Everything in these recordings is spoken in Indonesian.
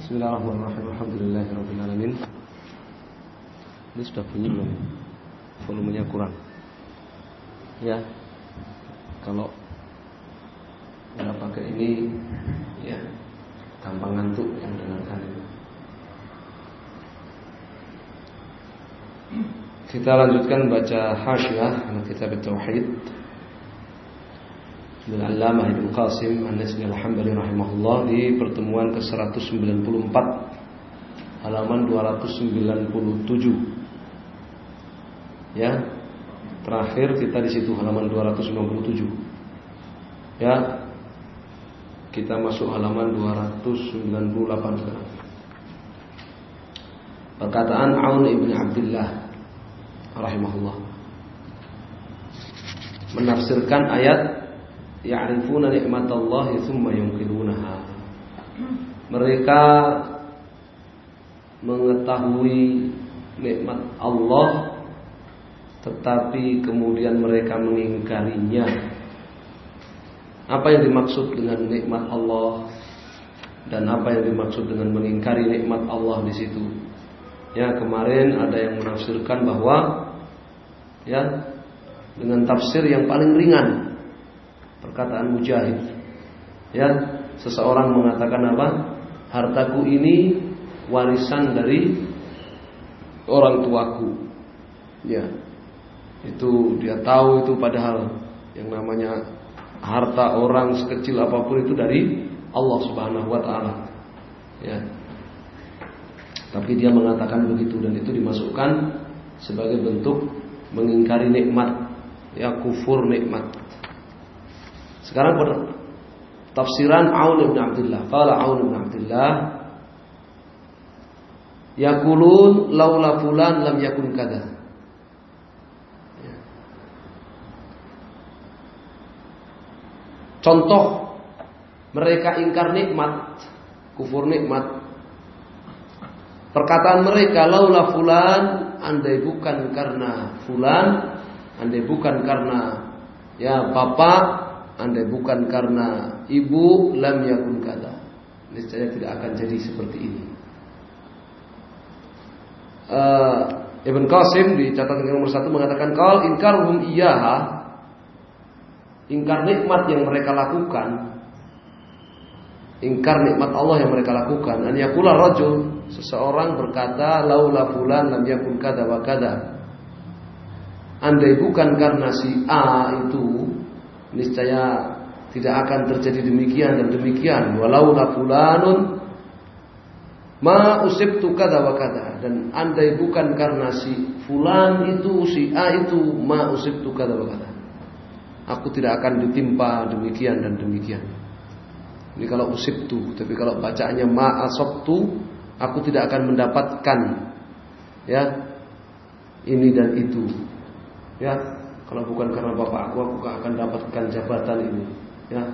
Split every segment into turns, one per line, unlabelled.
Bismillahirrahmanirrahim. Alhamdulillahirabbil alamin. Ini sudah bunyi belum? Volumenya kurang. Ya. Kalau nggak pakai ini, ya gampang ngantuk yang dengarkan ini. Kita lanjutkan baca Hasyiah kitab Tauhid Al-Allamah Ibnu Qasim An-Nasri Al-Hambali rahimahullah di pertemuan ke-194 halaman 297. Ya. Terakhir kita di situ halaman 297. Ya. Kita masuk halaman 298 sekarang. Perkataan Aun ibn Abdullah rahimahullah menafsirkan ayat ya'rifuna ni'matallahi tsumma yunkirunaha. Mereka mengetahui nikmat Allah tetapi kemudian mereka mengingkarinya. Apa yang dimaksud dengan nikmat Allah dan apa yang dimaksud dengan mengingkari nikmat Allah di situ? Ya, kemarin ada yang menafsirkan bahwa ya dengan tafsir yang paling ringan perkataan Mujahid. Ya, seseorang mengatakan apa? Hartaku ini warisan dari orang tuaku. Ya. Itu dia tahu itu padahal yang namanya harta orang sekecil apapun itu dari Allah Subhanahu wa taala. Ya. Tapi dia mengatakan begitu dan itu dimasukkan sebagai bentuk mengingkari nikmat, ya kufur nikmat. Sekarang tafsiran Aun bin Abdullah. Qala Aun bin Abdullah yaqulun laula fulan lam yakun kada. Ya. Contoh mereka ingkar nikmat, kufur nikmat. Perkataan mereka laula fulan, andai bukan karena fulan, andai bukan karena ya bapak, andai bukan karena ibu, lam yakun kada. Niscaya tidak akan jadi seperti ini. Ibn Qasim di catatan nomor 1 mengatakan qal inkaruhum iyyaha, ingkar nikmat yang mereka lakukan, ingkar nikmat Allah yang mereka lakukan. An yaqula rajul, seseorang berkata laula fulan lam yakun kada wa kada. Andai bukan karena si A itu, niscaya tidak akan terjadi demikian dan demikian. Walau la fulanun ma usibtu kada wa kada. Dan andai bukan karena si fulan itu, si A itu, ma usibtu kada wa kada, aku tidak akan ditimpa demikian dan demikian. Ini kalau usibtu, tapi kalau bacaannya ma asabtu, aku tidak akan mendapatkan ya ini dan itu. Ya, kalau bukan karena bapakku, aku gak akan dapatkan jabatan ini. Ya,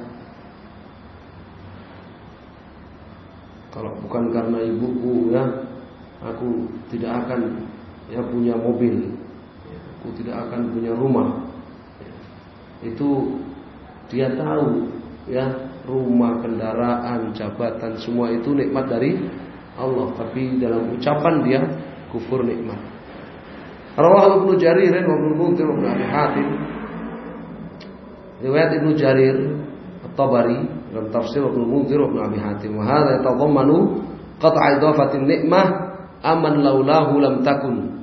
kalau bukan karena ibuku, ya, aku tidak akan ya punya mobil. Ya, aku tidak akan punya rumah. Ya, itu dia tahu, ya, rumah, kendaraan, jabatan, semua itu nikmat dari Allah. Tapi dalam ucapan dia kufur nikmat. Rawahu Ibnu Jarir wa Ibnu Munzir wa Ibnu Abi Hatim. Riwayat Ibnu Jarir At-Tabari dalam tafsir Ibnu Munzir wa Ibnu Abi Hatim. Wa hadza yatadhammanu qat'a idafatin ni'mah aman laulahu lam takun.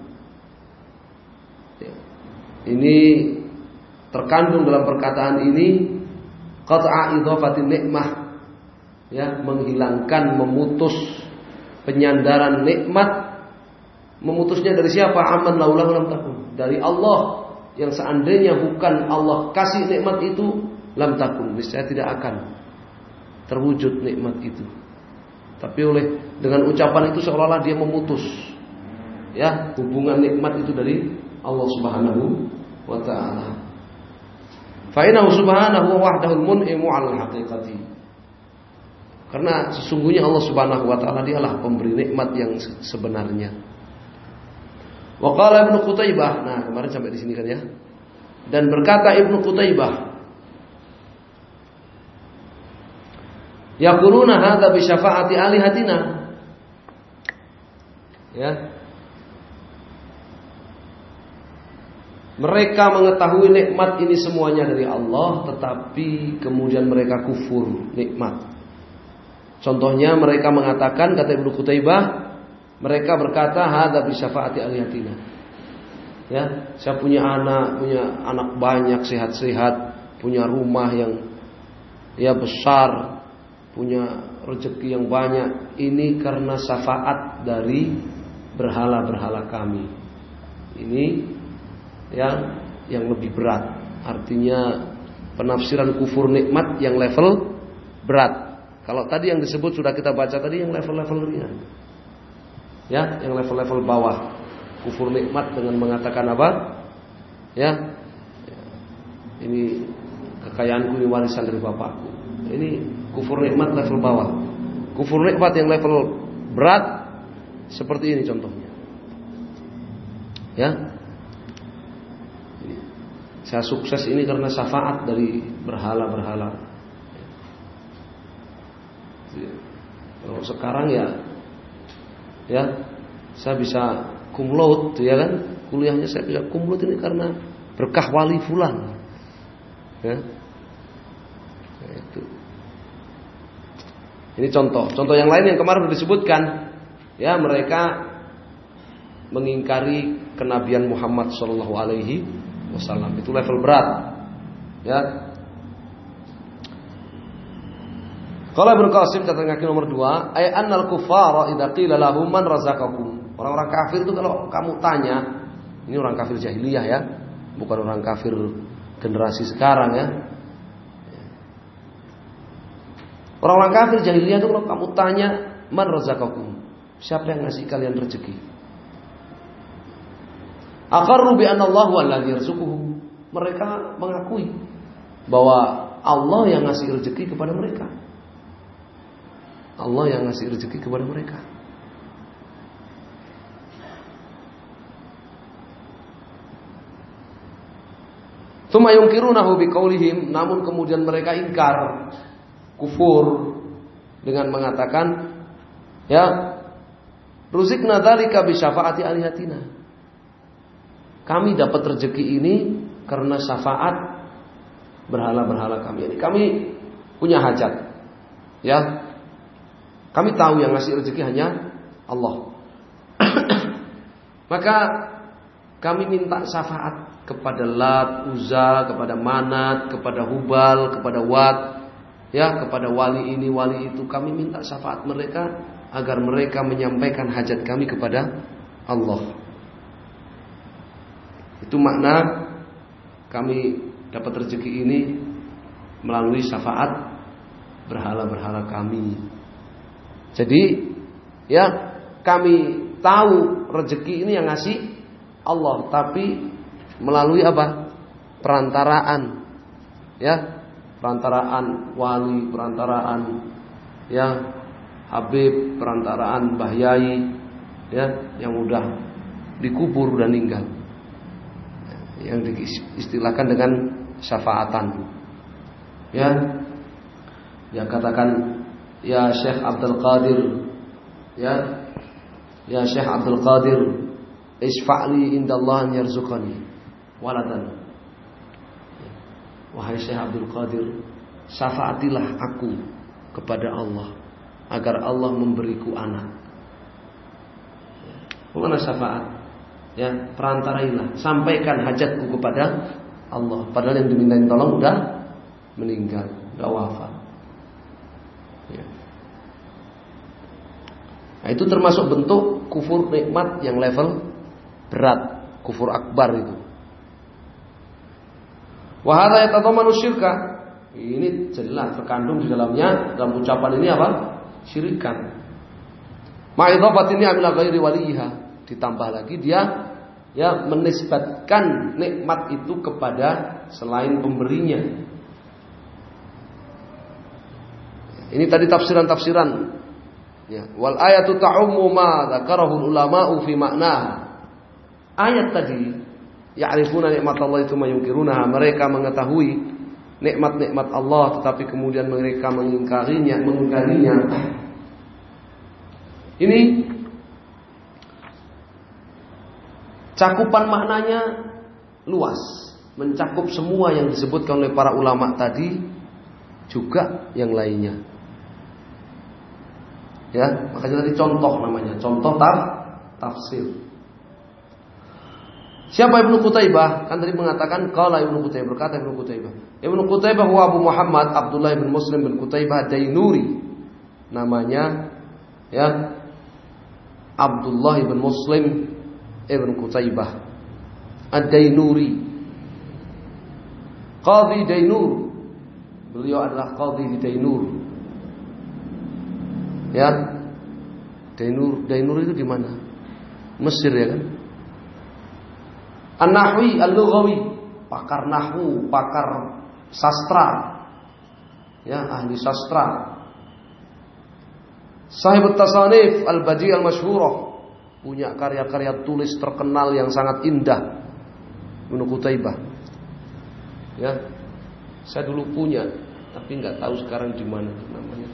Ini terkandung dalam perkataan ini qat'a idafatin ni'mah, ya, menghilangkan, memutus penyandaran nikmat. Memutusnya dari siapa? Aman laulahu lam takun, dari Allah, yang seandainya bukan Allah kasih nikmat itu, lam takun, niscaya tidak akan terwujud nikmat itu. Tapi dengan ucapan itu seolah-olah dia memutus, ya, hubungan nikmat itu dari Allah Subhanahu wa taala. Fa innahu subhanahu wahdahul mun'imu 'alal haqiqati. Karena sesungguhnya Allah Subhanahu wa taala dialah pemberi nikmat yang sebenarnya. Wa qala Ibnu Qutaibah, nah kemarin sampai di sini kan ya. Dan berkata Ibnu Qutaibah, yaquluna hadza bi syafaati alihatina. Ya. Mereka mengetahui nikmat ini semuanya dari Allah, tetapi kemudian mereka kufur nikmat. Contohnya mereka mengatakan, kata Ibnu Qutaibah, mereka berkata, hadza bi syafaati alihatina. Ya, saya punya anak banyak, sehat-sehat, punya rumah yang ya besar, punya rezeki yang banyak. Ini karena syafaat dari berhala-berhala kami. Ini yang lebih berat. Artinya penafsiran kufur nikmat yang level berat. Kalau tadi yang disebut sudah kita baca tadi yang level-level ringan. Ya, yang level-level bawah. Kufur nikmat dengan mengatakan apa? Ya. Ini kekayaanku, ini warisan dari bapakku. Ini kufur nikmat level bawah. Kufur nikmat yang level berat seperti ini contohnya. Ya. Saya sukses ini karena syafaat dari berhala-berhala. Kalau sekarang ya saya bisa cum laude, ya kan? Kuliahnya saya bisa cum laude ini karena berkah wali fulan. Ya. Nah, itu. Ini contoh. Contoh yang lain yang kemarin disebutkan, ya mereka mengingkari kenabian Muhammad sallallahu alaihi wasallam. Itu level berat. Ya. Qala Ibnu Qasim catatan kaki nomor 2, ay annal kuffara idza qila lahum man razaqakum. Orang-orang kafir itu kalau kamu tanya, ini orang kafir jahiliyah ya, bukan orang kafir generasi sekarang ya. Orang-orang kafir jahiliyah itu kalau kamu tanya, man razaqakum? Siapa yang ngasih kalian rezeki? Aqarru bi anna Allah alladzi yarzuquhum. Mereka mengakui bahwa Allah yang ngasih rezeki kepada mereka. Allah yang ngasih rezeki kepada mereka. Tsumma yunkirunahu biqaulihim, namun kemudian mereka ingkar, kufur dengan mengatakan, ya, ruzikna dzalika bi syafaati alihatina. Kami dapat rezeki ini karena syafaat berhala-berhala kami. Ini kami punya hajat. Ya. Kami tahu yang ngasih rezeki hanya Allah. Maka kami minta syafaat kepada Lat, Uzza, kepada Manat, kepada Hubal, kepada Wat, ya, kepada wali ini, wali itu. Kami minta syafaat mereka agar mereka menyampaikan hajat kami kepada Allah. Itu makna kami dapat rezeki ini melalui syafaat berhala-berhala kami. Jadi ya kami tahu rezeki ini yang ngasih Allah, tapi melalui apa? Perantaraan. Ya, perantaraan wali, perantaraan ya Habib, perantaraan Mbah Yai, ya, yang udah dikubur dan meninggal. Yang diistilahkan dengan syafaatan. Ya. Yang katakan ya Syekh Abdul Qadir, ya Syekh Abdul Qadir, isfa'li indallah an yarzuqani waladan. Wahai Syekh Abdul Qadir, syafaatilah aku kepada Allah agar Allah memberiku anak. Bagaimana syafaat? Ya, perantarailah, sampaikan hajatku kepada Allah. Padahal yang dimintain tolong udah meninggal, udah wafat. Ya. Nah, itu termasuk bentuk kufur nikmat yang level berat, kufur akbar itu. Wa hadza yatadammanu syirka. Ini jelas terkandung di dalamnya, dalam ucapan ini apa? Syirikan. Ma'idhafatin ni'amil ghairi waliha. Ditambah lagi dia ya menisbatkan nikmat itu kepada selain pemberinya. Ini tadi tafsiran-tafsiran. Ya, wal ayatu ta'ummu ma dzakarahu ulama'u fi ma'naha. Ayat tadi, ya'rifuna nikmatallahi tsumma yunkirunaha, mereka mengetahui nikmat-nikmat Allah tetapi kemudian mereka mengingkarinya. Ini cakupan maknanya luas, mencakup semua yang disebutkan oleh para ulama tadi, juga yang lainnya. Ya, makanya tadi contoh namanya, contoh tafsir. Siapa Ibnu Qutaibah? Kan tadi mengatakan qala Ibnu Qutaibah, berkata Ibnu Qutaibah. Ibnu Qutaibah wa Abu Muhammad Abdullah bin Muslim bin Qutaibah Dainuri. Namanya ya Abdullah bin Muslim ibn Qutaibah Ad-Dainuri. Qadhi Dainur. Beliau adalah qadhi di Dainur. Ya. Dainur itu di mana? Mesir ya kan? An-Nahwi Al-Lughawi, pakar nahwu, pakar sastra. Ya, ahli sastra. Sahibut Tasanif Al-Badi' Al-Masyhurah, punya karya-karya tulis terkenal yang sangat indah. Ibnu Qutaibah. Ya. Saya dulu punya, tapi enggak tahu sekarang di mana namanya.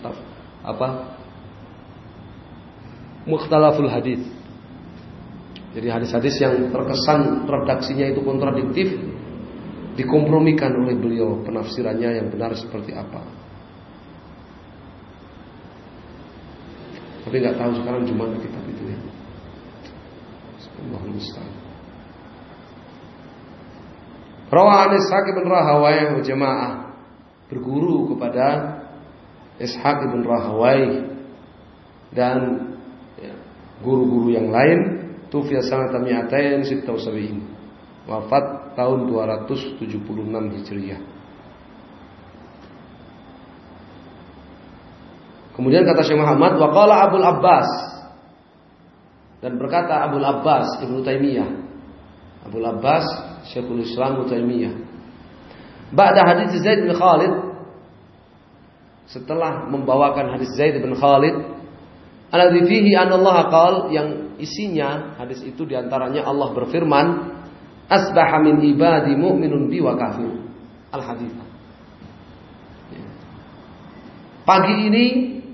Mukhtalaful Hadits. Jadi hadis-hadis yang terkesan redaksinya itu kontradiktif dikompromikan oleh beliau, penafsirannya yang benar seperti apa. Tapi nggak tahu sekarang di mana kitab itu ya. Allahul musta'an. Rawahan Ishaq bin Rahawai wa jamaah, berguru kepada Ishaq bin Rahawai dan ya, guru-guru yang lain. Tufiya sanata mi'atain 76, wafat tahun 276 Hijriah. Kemudian kata Syekh Muhammad, wa qala Abul Abbas, dan berkata Abul Abbas Ibnu Taimiyah, Abul Abbas Syekhul Islam Ibnu Taimiyah, ba'da hadits Zaid bin Khalid, setelah membawakan hadis Zaid bin Khalid, alladzi fihi anna Allah qala, yang isinya hadis itu diantaranya Allah berfirman, asbaha min ibadi mu'minun bi wa kafir. Al-hadits. Pagi ini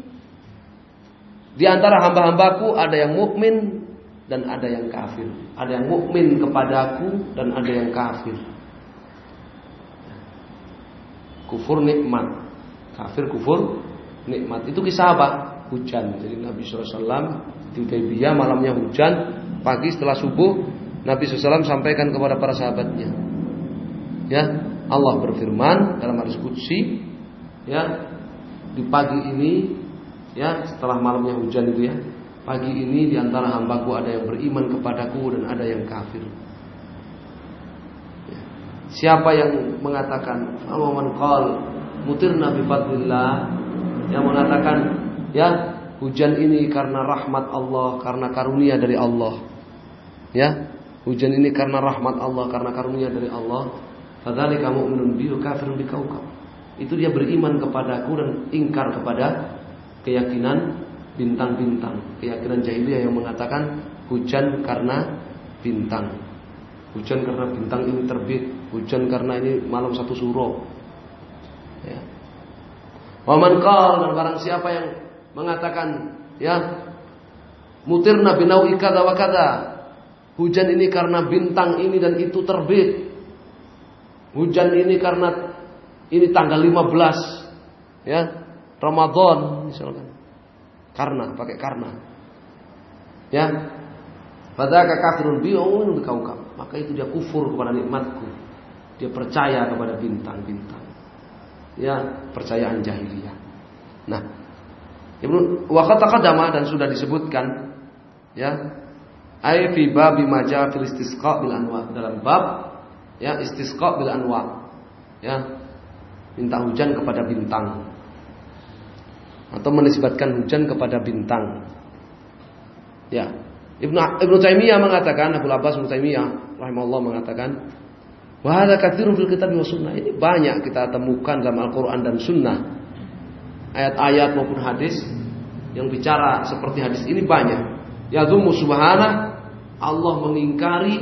di antara hamba-hambaku ada yang mukmin dan ada yang kafir. Ada yang mukmin kepadaku dan ada yang kafir. Kufur nikmat, kafir kufur nikmat. Itu kisah apa? Hujan. Jadi Nabi SAW di Hudaybiyah malamnya hujan, pagi setelah subuh Nabi SAW sampaikan kepada para sahabatnya. Ya, Allah berfirman dalam hadis qudsi, ya, di pagi ini, ya, setelah malamnya hujan itu ya, pagi ini di antara hambaku ada yang beriman kepadaku dan ada yang kafir. Ya. Siapa yang mengatakan aman qal mutirna bi fadlillah, yang mengatakan ya hujan ini karena rahmat Allah, karena karunia dari Allah. Ya, hujan ini karena rahmat Allah, karena karunia dari Allah. Fadzalika mu'minun bi kafirun bi kaukab. Itu dia beriman kepadaku dan ingkar kepada keyakinan bintang-bintang, keyakinan jahiliyah yang mengatakan hujan karena bintang. Hujan karena bintang ini terbit, hujan karena ini malam satu suro. Ya. Wa man qala, dan barang siapa yang mengatakan ya mutirna binaui kada wa kada, hujan ini karena bintang ini dan itu terbit, hujan ini karena ini tanggal 15 ya Ramadan misalkan, karena pakai karena ya, fadzaka kafirun bi umum kaukab, maka itu dia kufur kepada nikmatku, dia percaya kepada bintang-bintang, ya, percayaan jahiliyah. Nah, Ibnu wa qataqadama, dan sudah disebutkan ya, ai fi babi maja fil istisqa bil anwa, dalam bab ya istisqa bil anwa, ya, minta hujan kepada bintang atau menisbatkan hujan kepada bintang. Ya, Ibnu Taimiyah mengatakan, Abu Abbas Ibnu Taimiyah rahimahullah mengatakan, wa hadza katsirun fil kitab wa sunnah. Ini banyak kita temukan dalam Al-Qur'an dan sunnah. Ayat-ayat maupun hadis yang bicara seperti hadis ini banyak. Yadzumu subhanah, Allah mengingkari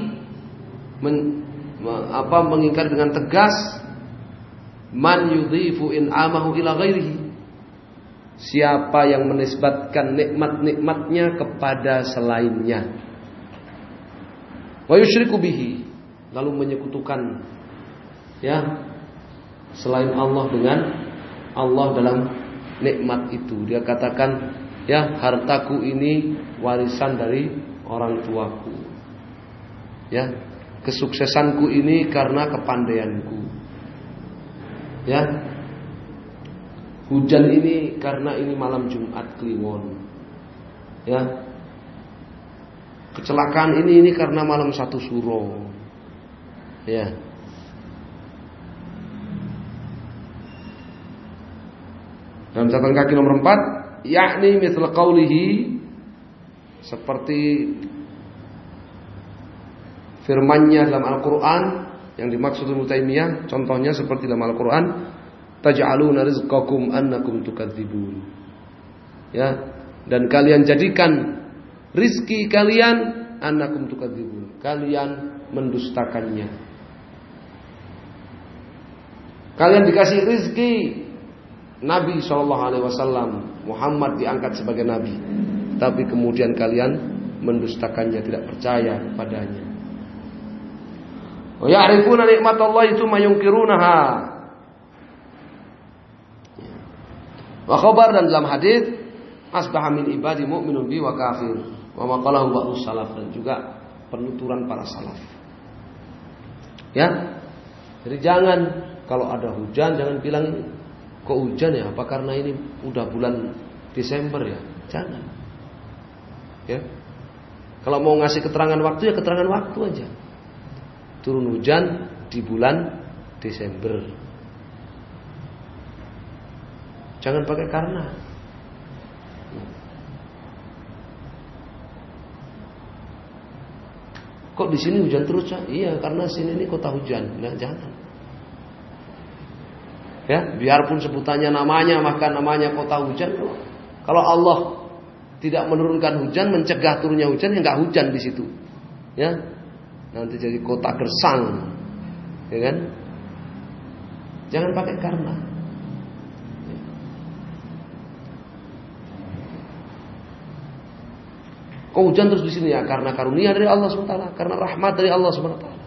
mengingkari dengan tegas man yudhifu in'amahu ila ghairihi, siapa yang menisbatkan nikmat-nikmatnya kepada selainnya. Wa yusyriku bihi, lalu menyekutukan ya selain Allah dengan Allah dalam nikmat itu. Dia katakan, ya, hartaku ini warisan dari orang tuaku. Ya, kesuksesanku ini karena kepandaianku. Ya, hujan ini karena ini malam Jumat Kliwon. Ya, kecelakaan ini karena malam 1 Suro. Ya. Dalam catatan kaki nomor 4, yakni mithla qawlihi, seperti firman-Nya dalam Al-Qur'an yang dimaksud Ibnu Taimiyah, contohnya seperti dalam Al-Qur'an, taj'aluna rizqakum annakum tukadzibun. Ya, dan kalian jadikan rizki kalian annakum tukadzibun, kalian mendustakannya. Kalian dikasih rizki, Nabi SAW, Muhammad diangkat sebagai Nabi, tapi kemudian kalian mendustakannya, tidak percaya kepadanya. Wa ya'rifuna nikmatallahi tsumma yunkirunaha. Wa khabar, dan dalam hadis, asbaha min ibadi mu'minun bi wa kafir, wa maqalahu ba'dus salaf, dan juga penuturan para salaf. Ya. Jadi jangan kalau ada hujan jangan bilang kok hujan ya, apa karena ini udah bulan Desember ya? Jangan. Ya. Kalau mau ngasih keterangan waktu ya keterangan waktu aja. Turun hujan di bulan Desember. Jangan pakai karena. Kok di sini hujan terus ya? Iya, karena sini ini kota hujan. Nah, jangan. Ya, biarpun sebutannya namanya, maka namanya kota hujan. Kalau Allah tidak menurunkan hujan, mencegah turunnya hujan, ya nggak hujan di situ. Ya, nanti jadi kota gersang, ya kan? Jangan pakai karena. Kok hujan terus di sini ya? Karena karunia dari Allah SWT, karena rahmat dari Allah SWT.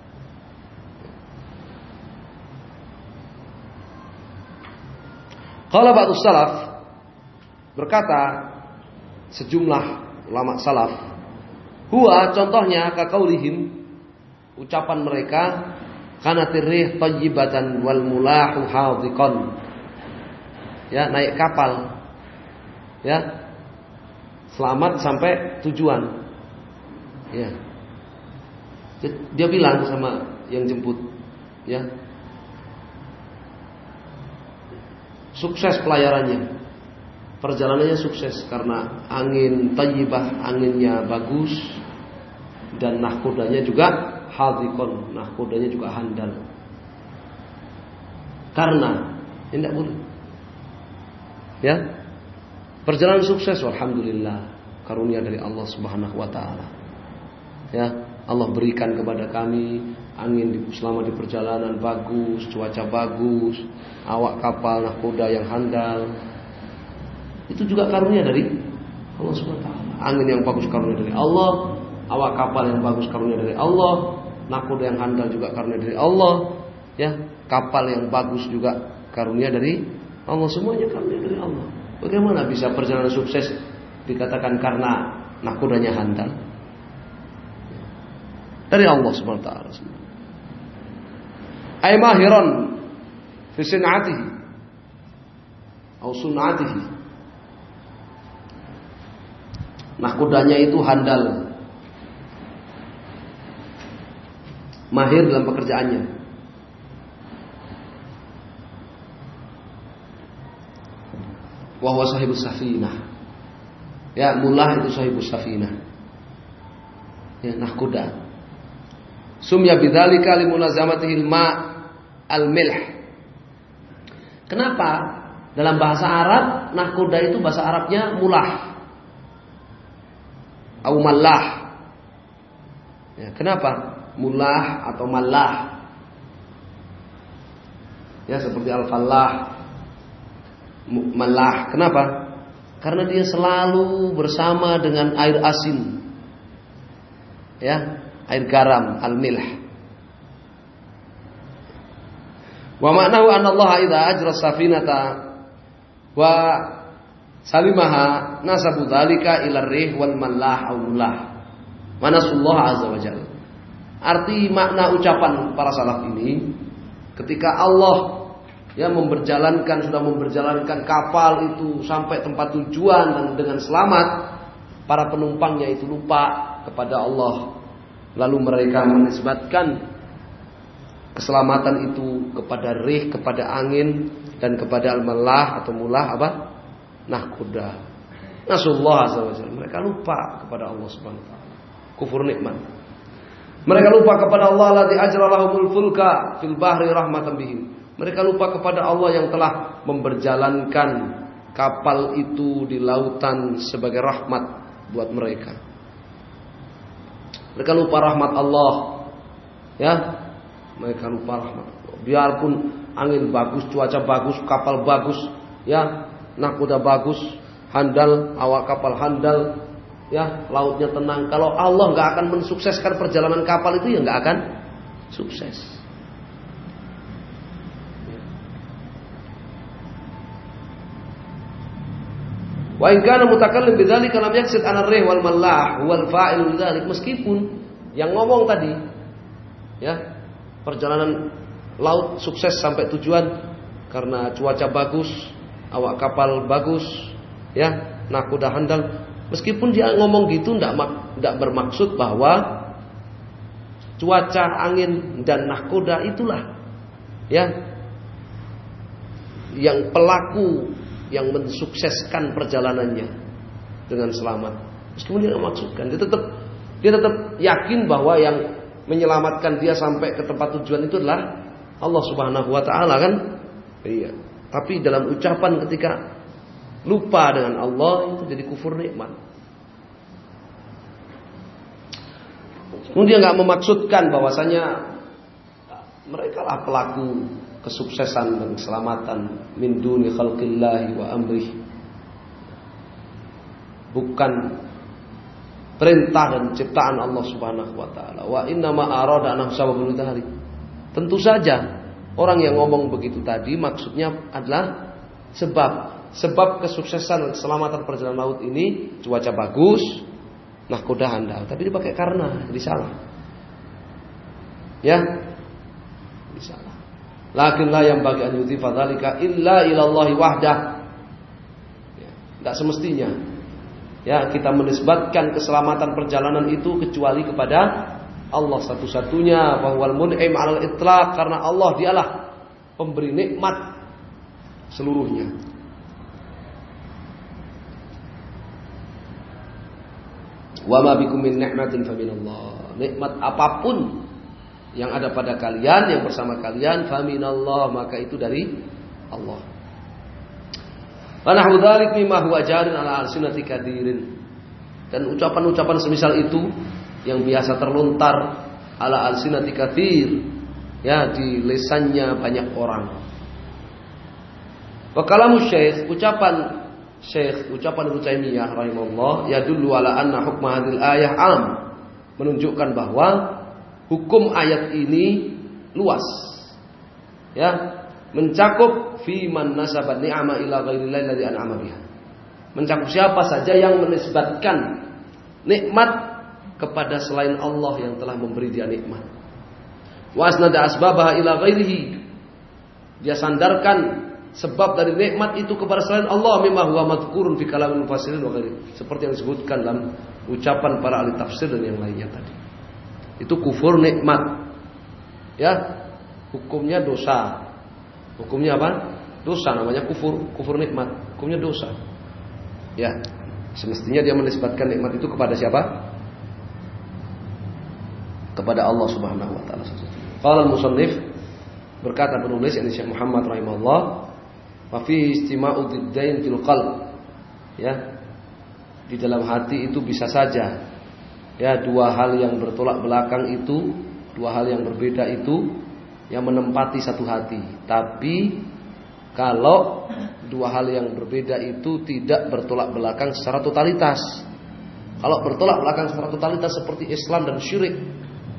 Qala ba'dus salaf, berkata sejumlah ulama salaf, huwa, contohnya kaqaulihim, ucapan mereka, kanatir rih thayyibatan wal mulahu hadiqan. Ya, naik kapal. Ya. Selamat sampai tujuan. Ya. Dia bilang sama yang jemput, ya. Sukses pelayarannya. Perjalanannya sukses karena angin thayyibah, anginnya bagus, dan nahkodanya juga hadikon, nahkodanya juga handal. Karena tidak boleh. Ya. Perjalanan sukses, alhamdulillah, karunia dari Allah Subhanahu wa taala. Ya, Allah berikan kepada kami angin selama di perjalanan bagus, cuaca bagus, awak kapal nahkoda yang handal. Itu juga karunia dari Allah Subhanahu wa taala. Angin yang bagus karunia dari Allah, awak kapal yang bagus karunia dari Allah, nahkoda yang handal juga karunia dari Allah, ya, kapal yang bagus juga karunia dari Allah, semuanya karunia dari Allah. Bagaimana bisa perjalanan sukses dikatakan karena nahkodanya handal? Dari Allah Subhanahu wa taala. Ay mahiran fi sin'atihi atau sun'atihi. Nahkodanya itu handal, mahir dalam pekerjaannya. Wa huwa sahibus safinah. Ya, mullah itu sahibus safinah. Ya, nahkoda. Sumya bidzalika limunazamatihi al-ma' al-milh. Kenapa? Dalam bahasa Arab, nahkoda itu bahasa Arabnya mulah atau mallah. Ya, kenapa? Mulah atau mallah. Ya, seperti al-fallah, mallah. Kenapa? Karena dia selalu bersama dengan air asin. Ya, air garam, al-milh. Wa ma'nahu anna Allah idza ajra safinata wa salimaha nasabu dzalika ila rih wal mallah aw mullah. Wa nasallahu azza wa jalla. Arti makna ucapan para salaf ini, ketika Allah sudah memberjalankan kapal itu sampai tempat tujuan dan dengan selamat, para penumpangnya itu lupa kepada Allah. Lalu mereka menisbatkan keselamatan itu kepada rih, kepada angin, dan kepada al-mallah atau mullah apa? Nahkuda. Nasallahu azza wa jalla. Mereka lupa kepada Allah Subhanahu wa taala. Kufur nikmat. Mereka lupa kepada Allah alladzi ajra lahumul fulka fil bahri rahmatan bihim. Mereka lupa kepada Allah yang telah memberjalankan kapal itu di lautan sebagai rahmat buat mereka. Mereka lupa rahmat Allah. Ya. Mereka lupa rahmat Allah. Biarpun angin bagus, cuaca bagus, kapal bagus, ya, nahkuda bagus, handal, awak kapal handal, ya, lautnya tenang. Kalau Allah nggak akan mensukseskan perjalanan kapal itu, ya nggak akan sukses. Wa in kana mutakallim bidzalika lam yaqsid an ar-rih wal mallah wal fa'il bidzalik. Meskipun yang ngomong tadi, ya, perjalanan laut sukses sampai tujuan karena cuaca bagus, awak kapal bagus, ya, nahkuda handal. Meskipun dia ngomong gitu, tidak bermaksud bahwa cuaca, angin, dan nahkoda itulah, ya, yang pelaku yang mensukseskan perjalanannya dengan selamat. Meskipun dia maksudkan, dia tetap yakin bahwa yang menyelamatkan dia sampai ke tempat tujuan itu adalah Allah Subhanahu wa taala, kan? Iya. Tapi dalam ucapan ketika lupa dengan Allah, itu jadi kufur nikmat. Kemudian nggak memaksudkan bahwasanya mereka lah pelaku kesuksesan dan keselamatan min duni khalqillahi wa amrih. Bukan perintah dan ciptaan Allah Subhanahu wa taala. Wa inna ma arada an sababul dhari. Tentu saja orang yang ngomong begitu tadi maksudnya adalah sebab kesuksesan dan keselamatan perjalanan laut ini, cuaca bagus, nahkoda handal. Tapi dipakai karena, jadi salah. Ya, jadi salah. Lakin la yang bagi an yudhifa dzalika illa ilallahi wahdah. Ya, enggak semestinya, ya, kita menisbatkan keselamatan perjalanan itu kecuali kepada Allah satu-satunya, bahwal mun'im 'alal itlaq, karena Allah dialah pemberi nikmat seluruhnya. Wa ma bikum min ni'matin fa minallah. Nikmat apapun yang ada pada kalian, yang bersama kalian, fa minallah, maka itu dari Allah. Wa nahwu dzalik mimma huwa jarin ala alsinati kadirin. Dan ucapan-ucapan semisal itu yang biasa terlontar ala alsinati katsir, ya, di lisannya banyak orang. Wa kalamu syekh, ucapan Ibnu Taimiyah rahimahullah, yadullu ala anna hukma hadhil ayah am, menunjukkan bahwa hukum ayat ini luas, ya, mencakup fi man nasaba ni'ama ila ghairillahi alladzi an'ama biha. Mencakup siapa saja yang menisbatkan nikmat kepada selain Allah yang telah memberi dia nikmat. Wa asnada asbabaha ila ghairihi. Dia sandarkan sebab dari nikmat itu kepada selain Allah, mimma huwa madhkurun fi kalamil mufassirin wa ghairihi. Seperti yang disebutkan dalam ucapan para ahli tafsir dan yang lainnya tadi. Itu kufur nikmat. Ya, hukumnya dosa. Hukumnya apa? Dosa, namanya kufur nikmat. Hukumnya dosa. Ya, semestinya dia menisbatkan nikmat itu kepada siapa? Kepada Allah Subhanahu wa taala. Qala al-musannif, berkata penulis yakni Syekh Muhammad rahimahullah, wa fi istima'u diddain fil qalb. Ya. Di dalam hati itu bisa saja, ya, dua hal yang bertolak belakang itu, dua hal yang berbeda itu yang menempati satu hati. Tapi kalau dua hal yang berbeda itu tidak bertolak belakang secara totalitas. Kalau bertolak belakang secara totalitas seperti Islam dan syirik,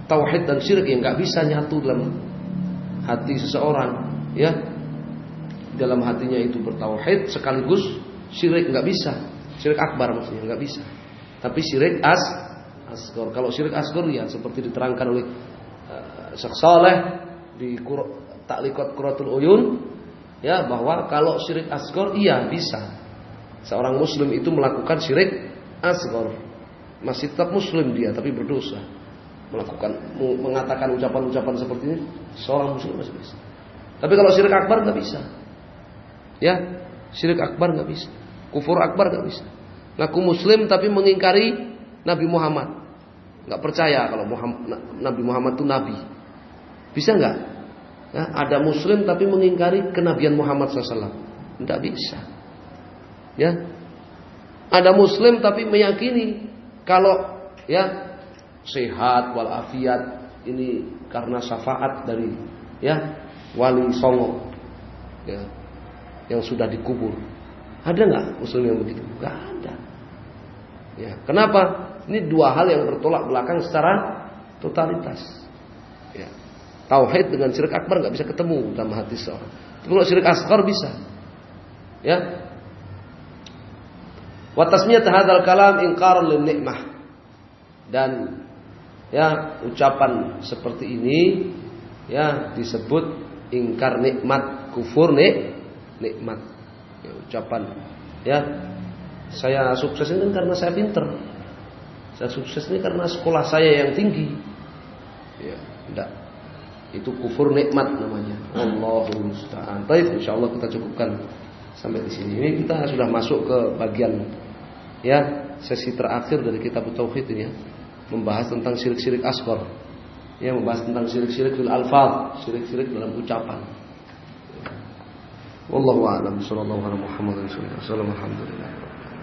tauhid dan syirik yang nggak bisa nyatu dalam hati seseorang, ya. Dalam hatinya itu bertauhid sekaligus syirik, nggak bisa. Syirik akbar maksudnya nggak bisa. Tapi syirik asghar. Kalau syirik asghar ya seperti diterangkan oleh Syekh Saleh di Ta'liqat Qurratul Uyun, ya, bahwa kalau syirik asghar iya bisa. Seorang muslim itu melakukan syirik asghar. Masih tetap muslim dia tapi berdosa. Mengatakan ucapan-ucapan seperti ini seorang muslim masih bisa. Tapi kalau syirik akbar nggak bisa. Ya, syirik akbar nggak bisa. Kufur akbar nggak bisa. Ngaku muslim tapi mengingkari Nabi Muhammad. Nggak percaya kalau Nabi Muhammad itu nabi. Bisa nggak? Ya, ada muslim tapi mengingkari kenabian Muhammad SAW. Nggak bisa. Ya, ada muslim tapi meyakini kalau ya sehat walafiat ini karena syafaat dari ya wali songo ya, yang sudah dikubur. Ada nggak muslim yang begitu? Nggak ada. Ya, kenapa? Ini dua hal yang bertolak belakang secara totalitas. Ya. Tauhid dengan syirik akbar nggak bisa ketemu dalam hati seorang. Tapi kalau syirik asghar bisa. Ya. Wa tasmiyat hadzal kalam inqaran lin nikmah. Dan ya ucapan seperti ini ya disebut ingkar nikmat, kufur nikmat. Ya, ucapan ya saya sukses ini karena saya pinter. Saya sukses ini karena sekolah saya yang tinggi. Ya, enggak. Itu kufur nikmat namanya. Allahul musta'an. Baik, insyaallah kita cukupkan sampai di sini. Ini kita sudah masuk ke bagian ya sesi terakhir dari kitab tauhid ini ya. Membahas tentang syirik-syirik asghar. Ya, membahas tentang syirik-syirik fil alfaz, syirik-syirik dalam ucapan. Wallahu a'lam. Sallallahu alaihi wa sallam. Alhamdulillah.